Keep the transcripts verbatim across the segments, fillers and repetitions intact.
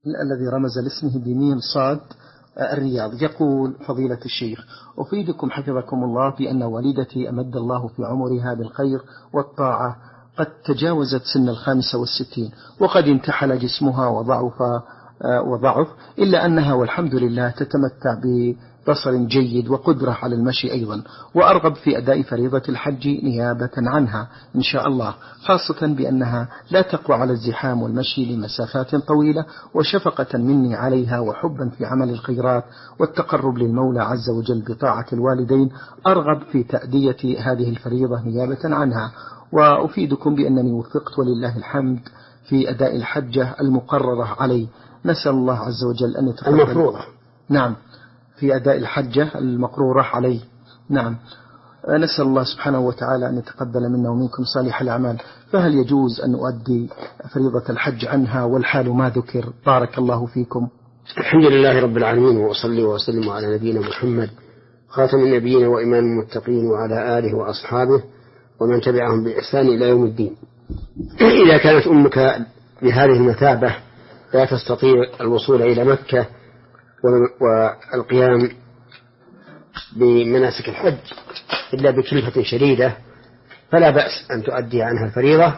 الذي رمز لاسمه بميم صاد الرياض. يقول فضيلة الشيخ: أفيدكم حفظكم الله بأن والدتي أمد الله في عمرها بالخير والطاعة قد تجاوزت سن الخامسة والستين، وقد انتحل جسمها وضعف وضعف إلا أنها والحمد لله تتمتع ببصر جيد وقدرة على المشي أيضا، وأرغب في أداء فريضة الحج نيابة عنها إن شاء الله، خاصة بأنها لا تقوى على الزحام والمشي لمسافات طويلة، وشفقة مني عليها وحبا في عمل الخيرات والتقرب للمولى عز وجل بطاعة الوالدين أرغب في تأدية هذه الفريضة نيابة عنها. وأفيدكم بأنني وفقت ولله الحمد في أداء الحجة المقررة علي، نسأل الله عز وجل أن يتقبل المفروضة. نعم، في أداء الحجة المقرورة علي. نعم، نسأل الله سبحانه وتعالى أن يتقبل منا ومنكم صالح الأعمال. فهل يجوز أن أؤدي فريضة الحج عنها والحال ما ذكر؟ بارك الله فيكم. الحمد لله رب العالمين، وأصلي وأسلم على نبينا محمد خاتم النبيين وإمام المتقين وعلى آله وأصحابه ومن تبعهم بإحسان إلى يوم الدين. إذا كانت أمك بهذه المثابة لا تستطيع الوصول إلى مكة والقيام بمناسك الحج إلا بكلفة شديدة، فلا بأس أن تؤدي عنها الفريضة،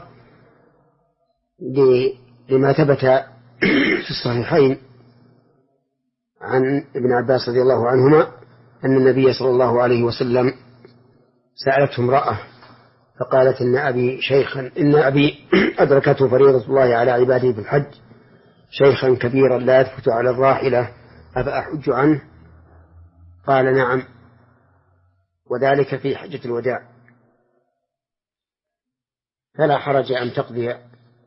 لما ثبت في الصحيحين عن ابن عباس رضي الله عنهما أن النبي صلى الله عليه وسلم سألته امرأة فقالت: إن أبي شيخا إن أبي أدركته فريضة الله على عباده في الحج، شيخا كبيرا لا يثبت على الراحلة، أفأحج عنه؟ قال: نعم، وذلك في حجة الوداع، فلا حرج أن تقضي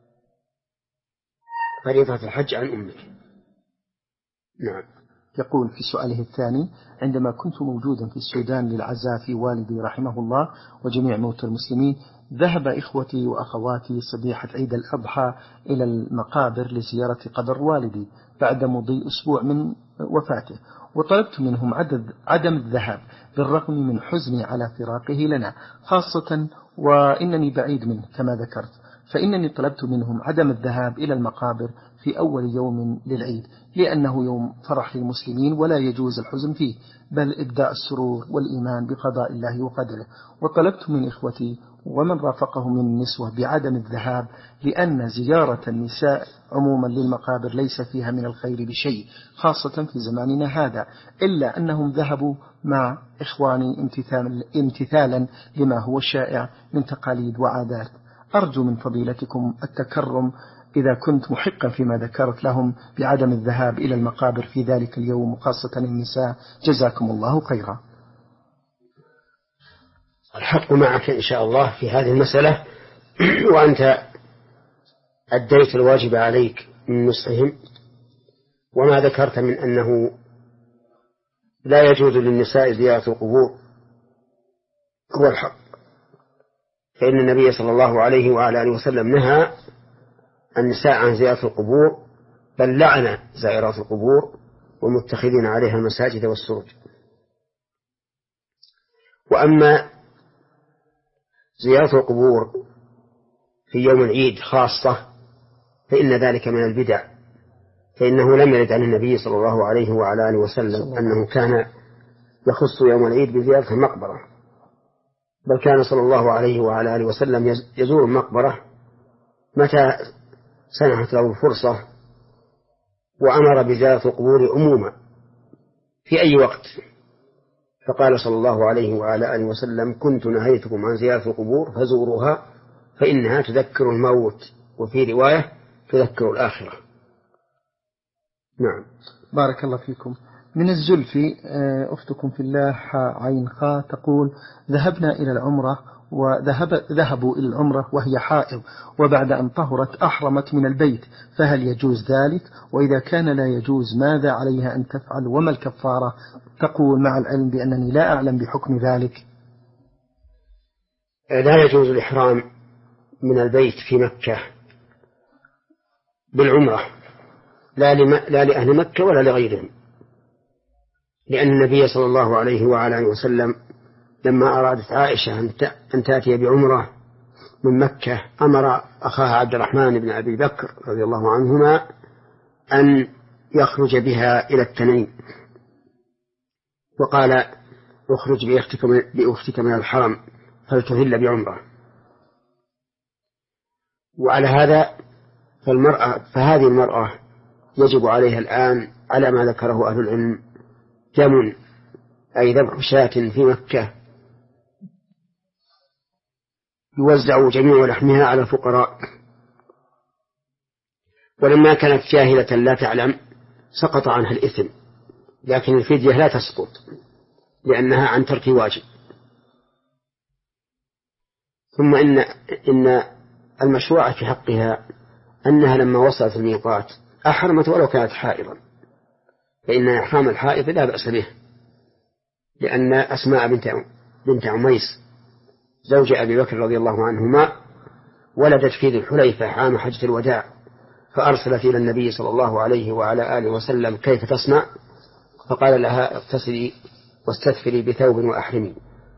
فريضة الحج عن أمك. نعم. يقول في سؤاله الثاني: عندما كنت موجودا في السودان للعزاء في والدي رحمه الله وجميع موتى المسلمين، ذهب إخوتي وأخواتي صبيحة عيد الأضحى إلى المقابر لزيارة قبر والدي بعد مضي أسبوع من وفاته، وطلبت منهم عدد عدم الذهاب بالرغم من حزني على فراقه لنا، خاصة وإنني بعيد منه كما ذكرت، فإنني طلبت منهم عدم الذهاب إلى المقابر في أول يوم للعيد، لأنه يوم فرح للمسلمين ولا يجوز الحزن فيه، بل إبداء السرور والإيمان بقضاء الله وقدره. وطلبت من إخوتي ومن رافقهم من النسوة بعدم الذهاب، لأن زيارة النساء عموما للمقابر ليس فيها من الخير بشيء، خاصة في زماننا هذا، إلا أنهم ذهبوا مع إخواني امتثالا لما هو شائع من تقاليد وعادات. أرجو من فضيلتكم التكرم إذا كنت محقا فيما ذكرت لهم بعدم الذهاب إلى المقابر في ذلك اليوم، وخاصة النساء، جزاكم الله خيرا. الحق معك إن شاء الله في هذه المسألة، وأنت أديت الواجب عليك من نصحهم، وما ذكرت من أنه لا يجوز للنساء زيارة القبور هو الحق، فإن النبي صلى الله عليه وعلى آله وسلم نهى النساء عن زيارة القبور، بل لعن زائرات القبور ومتخذين عليها المساجد والسرج. وأما زيارة القبور في يوم العيد خاصة فإن ذلك من البدع، فإنه لم يرد عن النبي صلى الله عليه وعلى آله وسلم أنه كان يخص يوم العيد بزيارة المقبرة، بل كان صلى الله عليه وعلى آله وسلم يزور المقبرة متى سنحت له الفرصة، وأمر بزيارة القبور عموما في أي وقت، فقال صلى الله عليه وعلى آله وسلم: كنت نهيتكم عن زيارة القبور فزوروها فإنها تذكر الموت، وفي رواية تذكر الآخرة. نعم. بارك الله فيكم. من الزلفي أختكم في الله عين خا تقول: ذهبنا إلى العمرة وذهب ذهبوا إلى العمرة وهي حائض، وبعد أن طهرت أحرمت من البيت، فهل يجوز ذلك؟ وإذا كان لا يجوز ماذا عليها أن تفعل وما الكفارة؟ تقول: مع العلم بأنني لا أعلم بحكم ذلك. لا يجوز الإحرام من البيت في مكة بالعمرة، لا, لم... لا لأهل مكة ولا لغيرهم، لأن النبي صلى الله عليه وعلى آله وسلم لما أرادت عائشة أن تأتي بعمرة من مكة أمر أخاها عبد الرحمن بن أبي بكر رضي الله عنهما أن يخرج بها إلى التنعيم، وقال اخرج بأختك من الحرم فلتهل بعمرة. وعلى هذا فالمرأة فهذه المرأة يجب عليها الآن على ما ذكره أهل العلم دم، أي ذبح شاة في مكة يوزع جميع لحمها على الفقراء. ولما كانت جاهلة لا تعلم سقط عنها الإثم، لكن الفدية لا تسقط لأنها عن ترك واجب. ثم إن إن المشروع في حقها أنها لما وصلت الميقات أحرمت ولو كانت حائضا، فإن إحرام الحائض لا بأس به، لأن أسماء بنت بنت عميس زوج أبي بكر رضي الله عنهما ولدت في ذي الحليفة عام حجة الوداع، فأرسلت إلى النبي صلى الله عليه وعلى آله وسلم كيف تصنع، فقال لها اغتسلي واستثفري بثوب وأحرمي.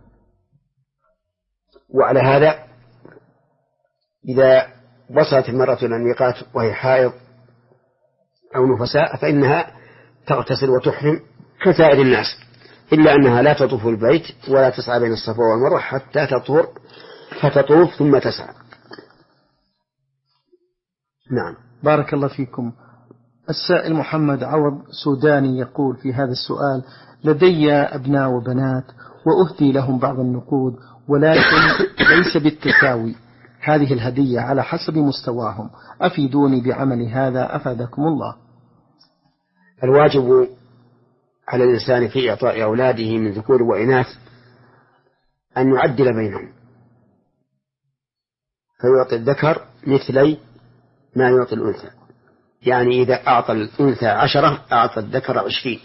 وعلى هذا إذا وصلت المرأة إلى الميقات وهي حائض أو نفساء فإنها تغتسل وتحرم كسائر الناس، إلا أنها لا تطوف البيت ولا تسعى بين الصفا والمروة حتى تطهر فتطوف ثم تسعى. نعم. بارك الله فيكم. السائل محمد عوض سوداني يقول في هذا السؤال: لدي أبناء وبنات وأهدي لهم بعض النقود، ولكن ليس بالتساوي، هذه الهدية على حسب مستواهم، أفيدوني بعمل هذا أفادكم الله. الواجب على الإنسان في إعطاء أولاده من ذكور وإناث أن يعدل بينهم، فيعطي الذكر مثلي ما يعطي الأنثى، يعني إذا أعطى الأنثى عشرة أعطى الذكر عشرين.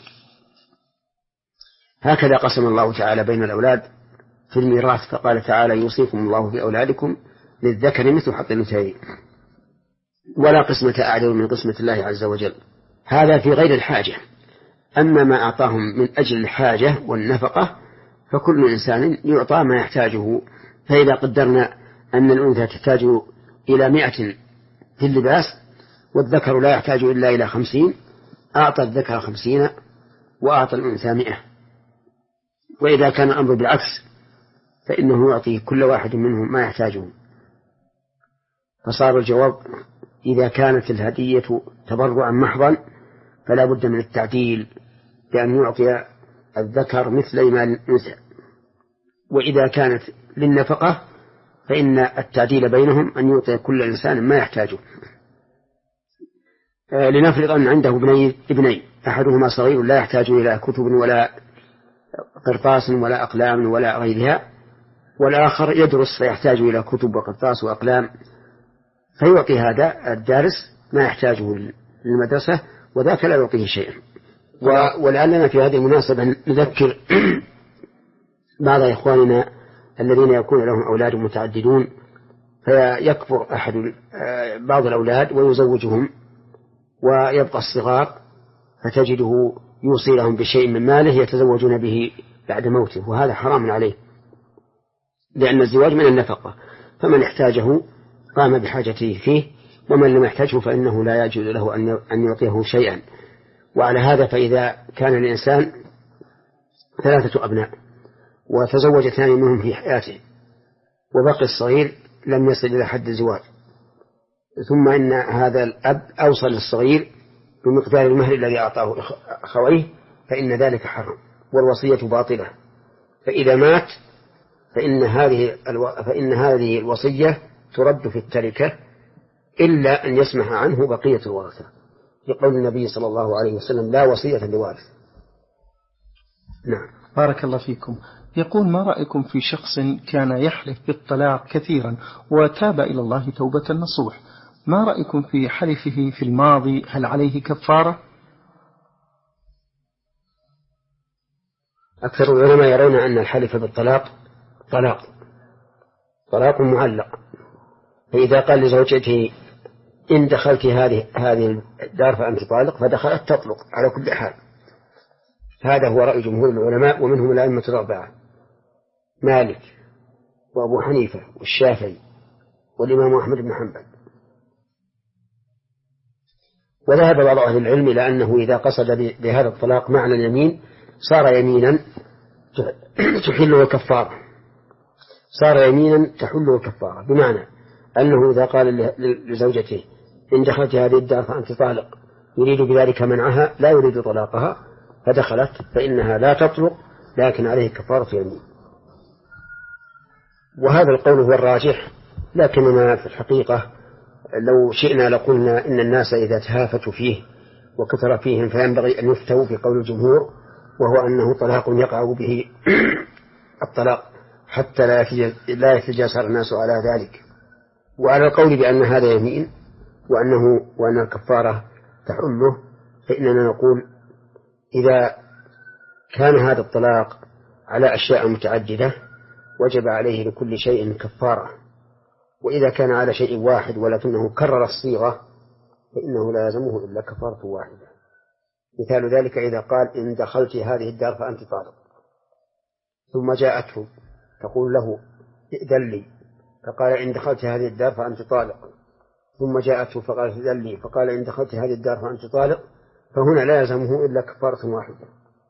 هكذا قسم الله تعالى بين الأولاد في الميراث، فقال تعالى: يوصيكم الله في أولادكم للذكر مثل حظ الأنثيين، ولا قسمة أعدل من قسمة الله عز وجل. هذا في غير الحاجة. أما ما أعطاهم من أجل الحاجة والنفقة فكل إنسان يعطى ما يحتاجه. فإذا قدرنا أن الأنثى تحتاج إلى مئة في اللباس والذكر لا يحتاج إلا إلى خمسين، أعطى الذكر خمسين وأعطى الأنثى مئة. وإذا كان الأمر بالعكس فإنه يعطي كل واحد منهم ما يحتاجه. فصار الجواب: إذا كانت الهدية تبرعا محضا فلا بد من التعديل بأن يعطي الذكر مثل ما الأنثى، وإذا كانت للنفقة فإن التعديل بينهم أن يعطي كل إنسان ما يحتاجه. آه لنفرض أن عنده ابنين ابنين أحدهما صغير لا يحتاج إلى كتب ولا قرطاس ولا أقلام ولا غيرها، والآخر يدرس فيحتاج إلى كتب وقرطاس وأقلام، فيعطي هذا الدارس ما يحتاجه للمدرسة وذاك لا يعطيه شيئا. ولعلنا في هذه المناسبة نذكر بعض إخواننا الذين يكون لهم أولاد متعددون فيكبر أحد بعض الأولاد ويزوجهم ويبقى الصغار، فتجده يوصي لهم بشيء من ماله يتزوجون به بعد موته، وهذا حرام عليه، لأن الزواج من النفقة، فمن احتاجه قام بحاجته فيه، ومن لم يحتاجه فإنه لا يجوز له أن يعطيه شيئا. وعلى هذا فإذا كان الإنسان ثلاثة أبناء وتزوج ثاني منهم في حياته وبقي الصغير لم يصل إلى حد الزواج، ثم إن هذا الأب أوصل للصغير بمقدار المهر الذي أعطاه أخويه، فإن ذلك حرام والوصية باطلة. فإذا مات فإن هذه الو... فإن هذه الوصية ترد في التركة إلا أن يسمح عنه بقية الورثة، لقول النبي صلى الله عليه وسلم: لا وصية لوارث. نعم. بارك الله فيكم. يقول: ما رأيكم في شخص كان يحلف بالطلاق كثيرا وتاب إلى الله توبة نصوح، ما رأيكم في حلفه في الماضي؟ هل عليه كفارة؟ أكثر العلماء يرون أن الحلف بالطلاق طلاق طلاق معلق، فإذا قال لزوجته: إن دخلت هذه هذه الدار فأنت طالق، فدخلت تطلق على كل حال. هذا هو رأي جمهور العلماء، ومنهم الأئمة الأربعة: مالك وأبو حنيفة والشافعي والإمام أحمد بن حنبل. وذهب بعض أهل العلم إلى أنه إذا قصد بهذا الطلاق معنى اليمين صار يمينا تحله الكفارة، صار يمينا تحله الكفارة، بمعنى أنه إذا قال لزوجته إن دخلت هذه الدار فأنت طالق، يريد بذلك منعها لا يريد طلاقها، فدخلت فإنها لا تطلق، لكن عليه كفارة يمين. وهذا القول هو الراجح، لكننا في الحقيقة لو شئنا لقلنا إن الناس إذا تهافتوا فيه وكثر فيهم فينبغي أن يفتوا في قول الجمهور، وهو أنه طلاق يقع به الطلاق حتى لا يتجاسر الناس على ذلك. وعلى القول بأن هذا يمين وأنه وأن الكفارة تحله، فإننا نقول إذا كان هذا الطلاق على أشياء متعددة وجب عليه لكل شيء كفارة، وإذا كان على شيء واحد ولكنه كرر الصيغة فإنه لا يلزمه إلا كفارة واحدة. مثال ذلك إذا قال إن دخلت هذه الدار فأنت طالق، ثم جاءته تقول له ائذن لي، فقال إن دخلت هذه الدار فأنت طالق، ثم جاءته فقال ائذن لي، فقال إن دخلت هذه الدار فأنت طالق، فهنا لا يلزمه إلا كفارة واحدة.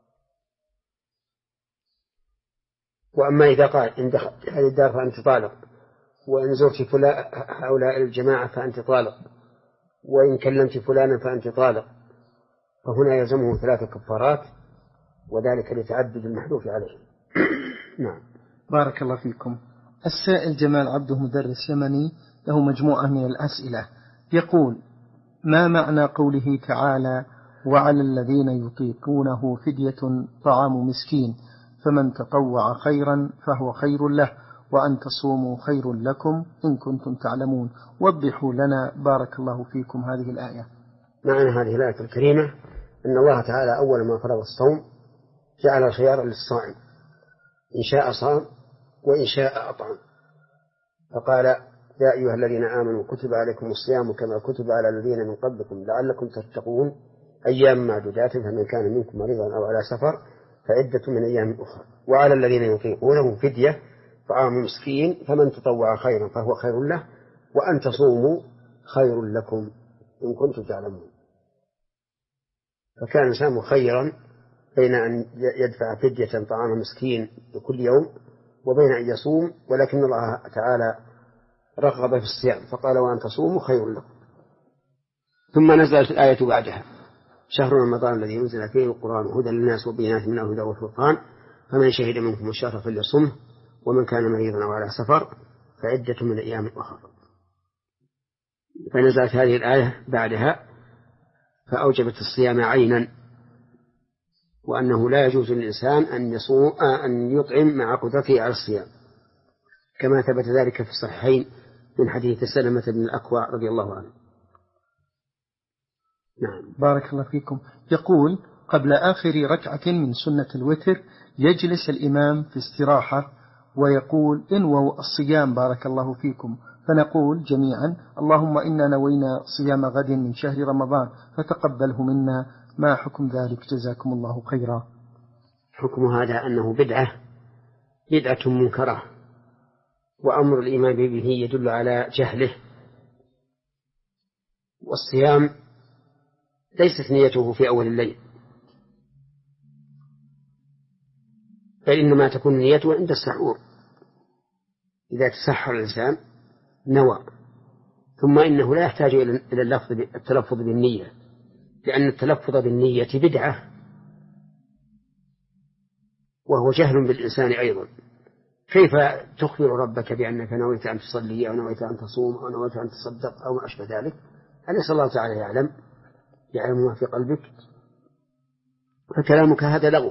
وأما إذا قال إن دخلت هذه الدار فأنت طالق، وإن زرت فلان هؤلاء الجماعة فأنت طالق، وإن كلمت فلانا فأنت طالق، فهنا يلزمه ثلاث كفارات، وذلك لتعدد المحذوف عليه. نعم. بارك الله فيكم. السائل جمال عبده مدرس يمني له مجموعة من الأسئلة، يقول: ما معنى قوله تعالى: وعلى الذين يطيقونه فدية طعام مسكين فمن تطوع خيرا فهو خير له وأن تصوموا خير لكم إن كنتم تعلمون؟ وضحوا لنا بارك الله فيكم هذه الآية. معنى هذه الآية الكريمة أن الله تعالى أول ما فرض الصوم جعل خيارا للصائم، إن شاء صام وإن شاء أطعم، فقال: يا أيها الذين آمنوا كتب عليكم الصيام كما كتب على الذين من قبلكم لعلكم تتقون أيام معدودات فمن كان منكم مريضا أو على سفر فعدة من أيام أخرى. وعلى الذين يطيقونه فدية طعام مسكين فمن تطوع خيرا فهو خير له وأن تصوموا خير لكم إن كنتم تعلمون. فكان سامو خيرا بين أن يدفع فدية طعام مسكين لكل يوم وبين أن يصوم، ولكن الله تعالى رغب في الصيام فقال: وأن تصوموا خير لكم. ثم نزلت الآية بعدها: شهر رمضان الذي أنزل فيه القرآن هدى للناس وبينات من الهدى والفرقان فمن شهد منكم الشهر فليصمه ومن كان مريضا أو على سفر فعدة من أيام أخرى. فنزلت هذه الآية بعدها فأوجبت الصيام عينا، وأنه لا يجوز للإنسان أن يصوم أن يطعم مع قدرته على الصيام، كما ثبت ذلك في الصحيحين من حديث سلمة بن الأكوع رضي الله عنه. نعم. بارك الله فيكم. يقول: قبل آخر ركعة من سنة الوتر يجلس الإمام في استراحة ويقول: انووا الصيام بارك الله فيكم، فنقول جميعا: اللهم إنا نوينا صيام غد من شهر رمضان فتقبله منا. ما حكم ذلك جزاكم الله خيرا؟ حكم هذا أنه بدعة بدعة منكرة، وأمر الإمام به يدل على جهله، والصيام ليست نيته في أول الليل، بل إنما تكون نيته عند السحور، إذا تسحر الإنسان نوى. ثم إنه لا يحتاج إلى اللفظ التلفظ بالنية، لأن التلفظ بالنية بدعة وهو جهل بالإنسان أيضا. كيف تخبر ربك بأنك نويت أن تصلي أو نويت أن تصوم أو نويت أن تصدق أو ما أشبه ذلك؟ أليس الله تعالى يعلم يعلم ما في قلبك؟ فكلامك هذا لغو،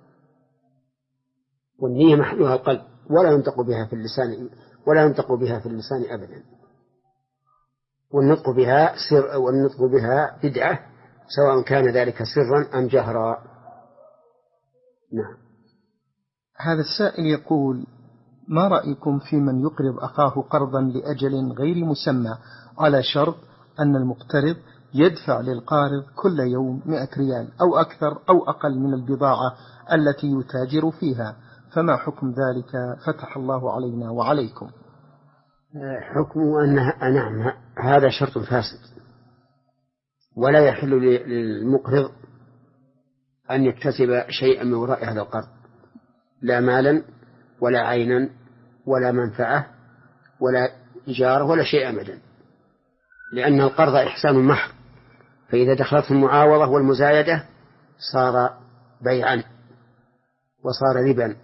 والنية محلها القلب ولا ينطق بها في اللسان ولا ينطق بها في اللسان أبدا، والنطق بها سر والنطق بها بدعة سواء كان ذلك سرا أم جهرا. نعم. هذا السائل يقول: ما رأيكم في من يقرض أخاه قرضا لأجل غير مسمى على شرط أن المقترض يدفع للقارض كل يوم مئة ريال أو أكثر أو أقل من البضاعة التي يتاجر فيها، فما حكم ذلك فتح الله علينا وعليكم؟ حكمه أنها نعم هذا شرط فاسد، ولا يحل للمقرض أن يكتسب شيئا من وراء هذا القرض، لا مالا ولا عينا ولا منفعة ولا إجارة ولا شيء أبدا، لأن القرض إحسان محض، فإذا دخلته المعاوضة والمزايدة صار بيعا وصار ربا.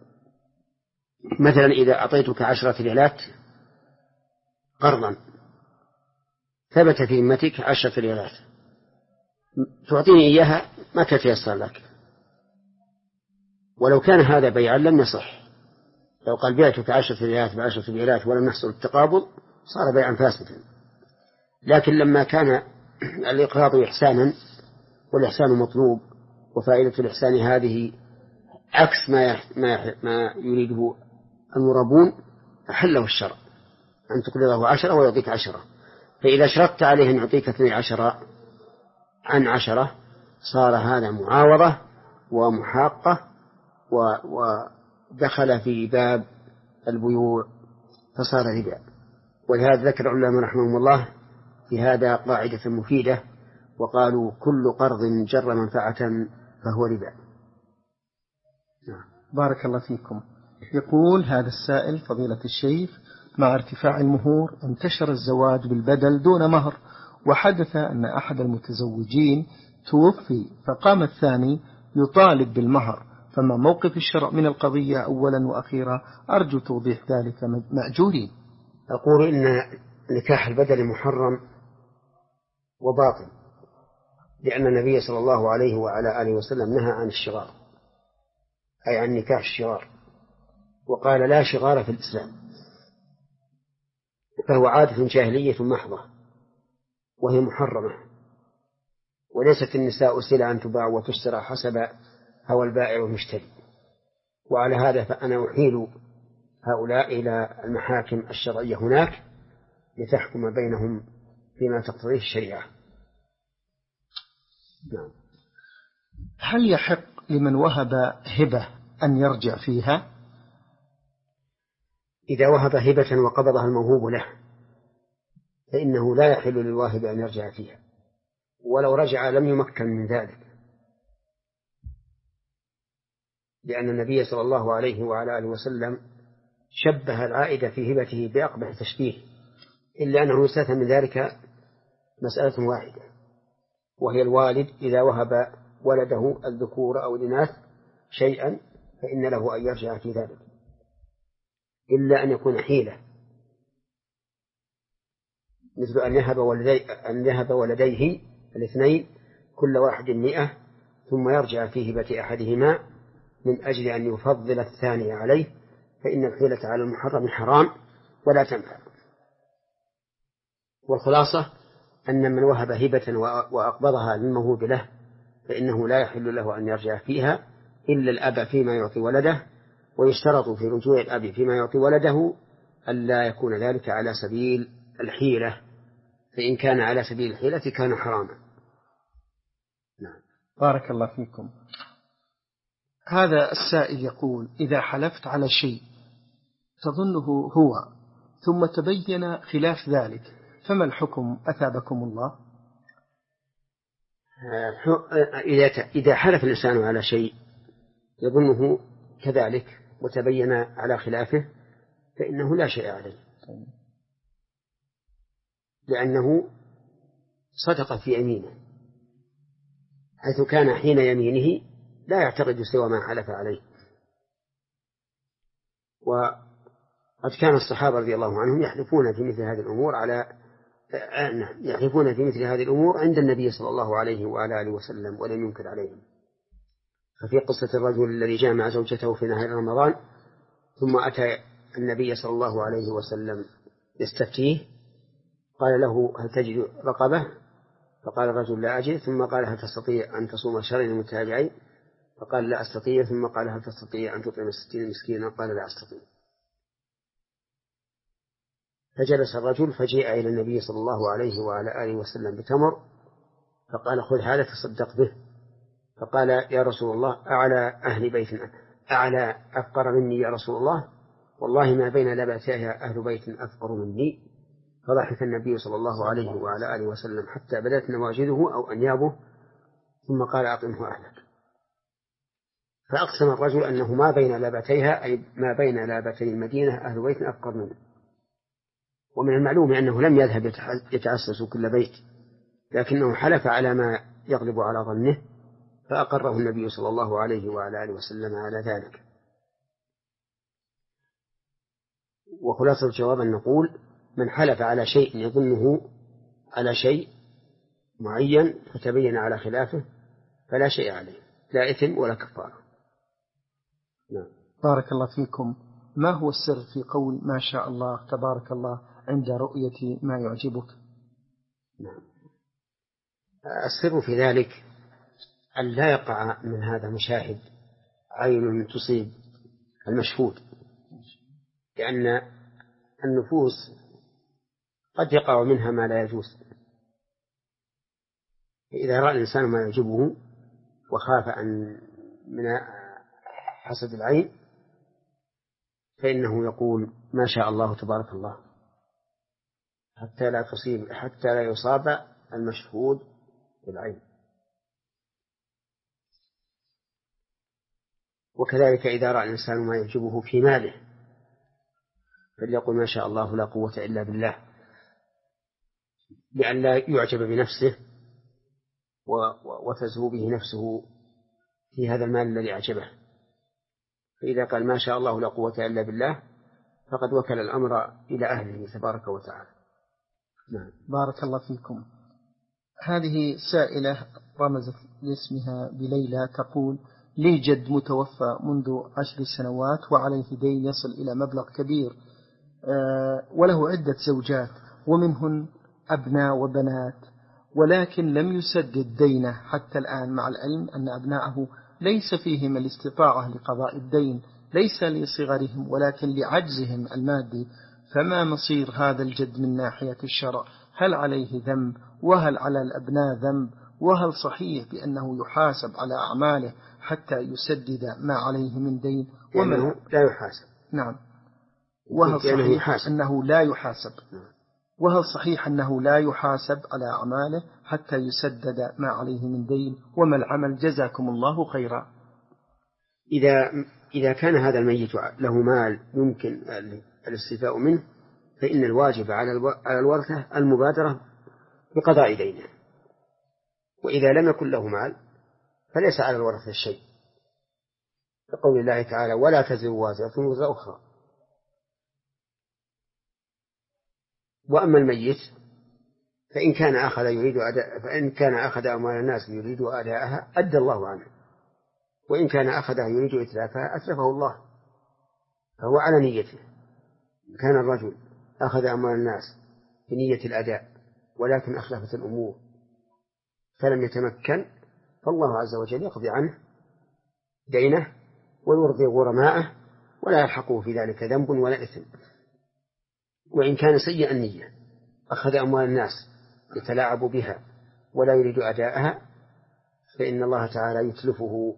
مثلا إذا أعطيتك عشرة ريالات قرضا ثبت في ذمتك عشرة ريالات، تعطيني إياها متى تيسر لك، ولو كان هذا بيعا لم يصح. لو قال بعتك عشرة ريالات بعشرة ريالات ولم يحصل التقابض صار بيعا فاسدا. لكن لما كان الإقراض إحسانا والإحسان مطلوب وفائدة الإحسان هذه عكس ما ما ما يريده المرابون، أحله الشرع أن تقرضه عشرة ويعطيك عشرة، فإذا شرطت عليه أن يعطيك اثني عشر عن عشرة صار هذا معاوضة ومحاقة ودخل في باب البيوع فصار ربا. ولهذا ذكر العلماء رحمهم الله في هذا قاعدة مفيدة، وقالوا كل قرض جر منفعة فهو ربا. بارك الله فيكم. يقول هذا السائل: فضيلة الشيخ، مع ارتفاع المهور انتشر الزواج بالبدل دون مهر، وحدث أن أحد المتزوجين توفي فقام الثاني يطالب بالمهر، فما موقف الشرع من القضية أولا وأخيرا؟ أرجو توضيح ذلك مأجورين. أقول إن نكاح البدل محرم وباطل، لأن النبي صلى الله عليه وعلى آله وسلم نهى عن الشغار، أي عن نكاح الشغار، وقال لا شغار في الإسلام، فهو عادة جاهلية محضة وهي محرمة، وليست النساء سلعا تباع وتشترى حسب هوى البائع والمشتري. وعلى هذا فأنا أحيل هؤلاء إلى المحاكم الشرعية هناك لتحكم بينهم فيما تقتضيه الشريعة. نعم. هل يحق لمن وهب هبة أن يرجع فيها؟ إذا وهب هبة وقبضها الموهوب له فإنه لا يحل للواهب أن يرجع فيها، ولو رجع لم يمكن من ذلك، لأن النبي صلى الله عليه وعلى آله وسلم شبه العائد في هبته بأقبح تشبيه، إلا أنه يستثنى من ذلك مسألة واحدة، وهي الوالد إذا وهب ولده الذكور أو الإناث شيئا فإن له أن يرجع في ذلك، إلا أن يكون حيلة، مثل أن يهب ولدي أن يهب ولديه الاثنين كل واحد مئة ثم يرجع في هبة أحدهما من أجل أن يفضل الثاني عليه، فإن الحيلة على المحرم حرام ولا تنفع. والخلاصة أن من وهب هبة وأقبضها للموهوب له فإنه لا يحل له أن يرجع فيها إلا الأب فيما يعطي ولده، ويشترط في رجوع الأب فيما يعطي ولده ألا يكون ذلك على سبيل الحيلة، فإن كان على سبيل الحيلة كان حراما. نعم. بارك الله فيكم. هذا السائل يقول: إذا حلفت على شيء تظنه هو ثم تبين خلاف ذلك فما الحكم أثابكم الله؟ إذا حلف الإنسان على شيء يظنه كذلك وتبين على خلافه فإنه لا شيء عليه، لأنه صدق في يمينه، حيث كان حين يمينه لا يعتقد سوى ما حلف عليه. وقد كان الصحابة رضي الله عنهم يحلفون في مثل هذه الأمور على يحلفون في مثل هذه الأمور عند النبي صلى الله عليه وعلى آله وسلم ولم ينكر عليهم. ففي قصة الرجل الذي جامع زوجته في نهار رمضان ثم أتى النبي صلى الله عليه وسلم يستفتيه، قال له: هل تجد رقبة؟ فقال الرجل: لا أجد. ثم قال: هل تستطيع أن تصوم شهرين متتابعين؟ فقال: لا أستطيع. ثم قال: هل تستطيع أن تطعم ستين مسكينا؟ قال: لا أستطيع. فجلس الرجل فجيء إلى النبي صلى الله عليه وعلى آله وسلم بتمر، فقال: خذ هذا تصدق به. فقال: يا رسول الله، أعلى أهل بيت أعلى أفقر مني يا رسول الله، والله ما بين لبتيها أهل بيت أفقر مني. فضحك النبي صلى الله عليه وعلى آله وسلم حتى بدت نواجذه أو أنيابه، ثم قال أطعمه أهلك. فأقسم الرجل أنه ما بين لابتيها، أي ما بين لابتي المدينة أهل بيت أفقر منه. ومن المعلوم أنه لم يذهب يتعسس كل بيت، لكنه حلف على ما يغلب على ظنه، فأقره النبي صلى الله عليه وعلى آله وسلم على ذلك. وخلاصة الجواب أن نقول: من حلف على شيء يظنه على شيء معين فتبين على خلافه فلا شيء عليه، لا إثم ولا كفارة. نعم. بارك الله فيكم. ما هو السر في قول ما شاء الله تبارك الله عند رؤية ما يعجبك؟ نعم. السر في ذلك أن لا يقع من هذا مشاهد عين تصيب المشهود، لأن النفوس قد يقع منها ما لا يجوز. إذا رأى الإنسان ما يعجبه وخاف أن من حسد العين فإنه يقول ما شاء الله تبارك الله حتى لا تصيب حتى لا يصاب المشهود بالعين. وكذلك إذا رأى الإنسان ما يعجبه في ماله فليقول ما شاء الله لا قوة إلا بالله، لأن لا يعجب بنفسه وتزهو به نفسه في هذا المال الذي أعجبه. فإذا قال ما شاء الله لا قوة إلا بالله فقد وكل الأمر إلى أهله تبارك وتعالى. نعم. بارك الله فيكم. هذه سائلة رمزت لاسمها بليلى، تقول: لي جد متوفى منذ عشر سنوات وعليه دين يصل إلى مبلغ كبير، وله عدة زوجات ومنهن أبناء وبنات، ولكن لم يسدد دينه حتى الآن، مع العلم أن أبناءه ليس فيهم الاستطاعة لقضاء الدين، ليس لصغرهم ولكن لعجزهم المادي. فما مصير هذا الجد من ناحية الشرع؟ هل عليه ذنب؟ وهل على الأبناء ذنب؟ وهل صحيح بأنه يحاسب على أعماله حتى يسدد ما عليه من دين؟ ومن لا يحاسب. نعم. وهل صحيح أنه لا يحاسب؟ وهل صحيح أنه لا يحاسب على أعماله حتى يسدد ما عليه من دين؟ وما العمل؟ جزاكم الله خيرا. إذا إذا كان هذا الميت له مال يمكن الاستيفاء منه فإن الواجب على الورثة المبادرة بقضاء دينه، وإذا لم يكن له مال فليس على الورثة شيء، كقول الله تعالى: ولا تزر وازرة وزر أخرى. وأما الميت فإن كان أخذ يريد أداء فإن كان أخذ أموال الناس يريد أداءها أدى الله عنه، وإن كان أخذها يريد إتلافها أتلفه الله، فهو على نيته. كان الرجل أخذ أموال الناس بنية الأداء ولكن أخلفت الأمور فلم يتمكن، فالله عز وجل يقضي عنه دينه ويرضي غرماءه ولا يلحقه في ذلك ذنب ولا إثم. وإن كان سيء النية أخذ أموال الناس يتلاعب بها ولا يريد أداءها فإن الله تعالى يتلفه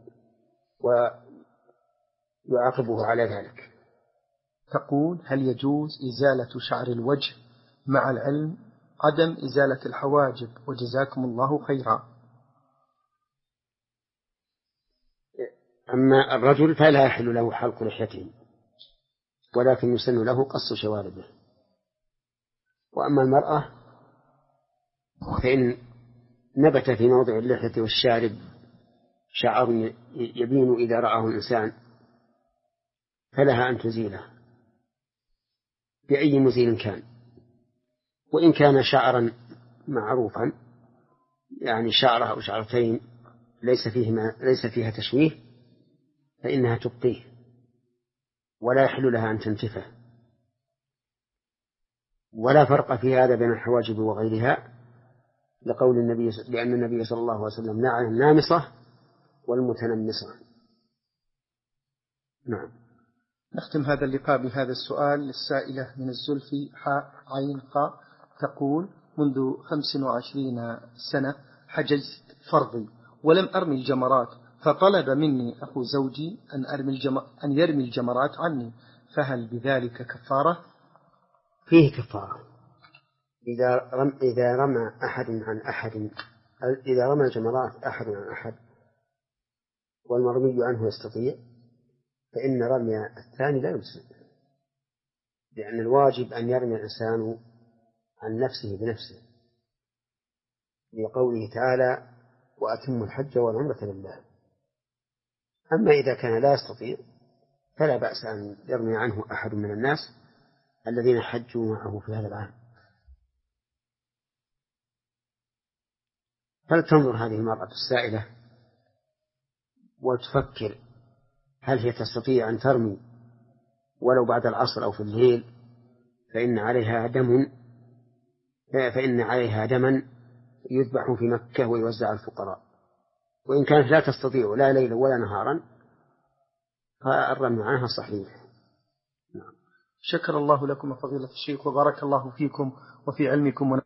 ويعاقبه على ذلك. تقول: هل يجوز إزالة شعر الوجه مع العلم عدم إزالة الحواجب؟ وجزاكم الله خيرا. أما الرجل فلا يحل له حلق لحيته ولكن يسن له قص شواربه. وأما المرأة فإن نبت في موضع اللحية والشارب شعر يبين إذا رآه الإنسان فلها أن تزيله بأي مزيل كان، وإن كان شعرا معروفا يعني شعرة أو شعرتين ليس فيهما ليس فيها تشويه فإنها تبقيه ولا يحل لها أن تنتفه. ولا فرق في هذا بين الحواجب وغيرها لقول النبي لأن النبي صلى الله عليه وسلم لعن النامصة والمتنمصة. نعم. نختم هذا اللقاء بهذا السؤال للسائلة من الزلفي حاء عين قاء، تقول: منذ خمس وعشرين سنة حجزت فرضي ولم أرمي الجمرات، فطلب مني أخو زوجي أن, أرمي الجم... أن يرمي الجمرات عني، فهل بذلك كفارة؟ فيه كفارة، إذا رم إذا رمى أحد عن أحد إذا رمى الجمرات أحد عن أحد والمرمي عنه يستطيع، فإن رمي الثاني لا يجزئ، لأن الواجب أن يرمي الإنسان عن نفسه بنفسه، لقوله تعالى: وأتموا الحج والعمرة لله. أما إذا كان لا يستطيع فلا بأس أن يرمي عنه أحد من الناس الذين حجوا معه في هذا العام. فلتنظر هذه المرأة السائلة وتفكر هل هي تستطيع أن ترمي ولو بعد العصر أو في الليل، فإن عليها دم فإن عليها دما يذبح في مكة ويوزع الفقراء. وإن كانت لا تستطيع لا ليلا ولا نهارا فالرمي عنها صحيح. نعم. شكر الله لكم فضيلة الشيخ وبارك الله فيكم وفي علمكم.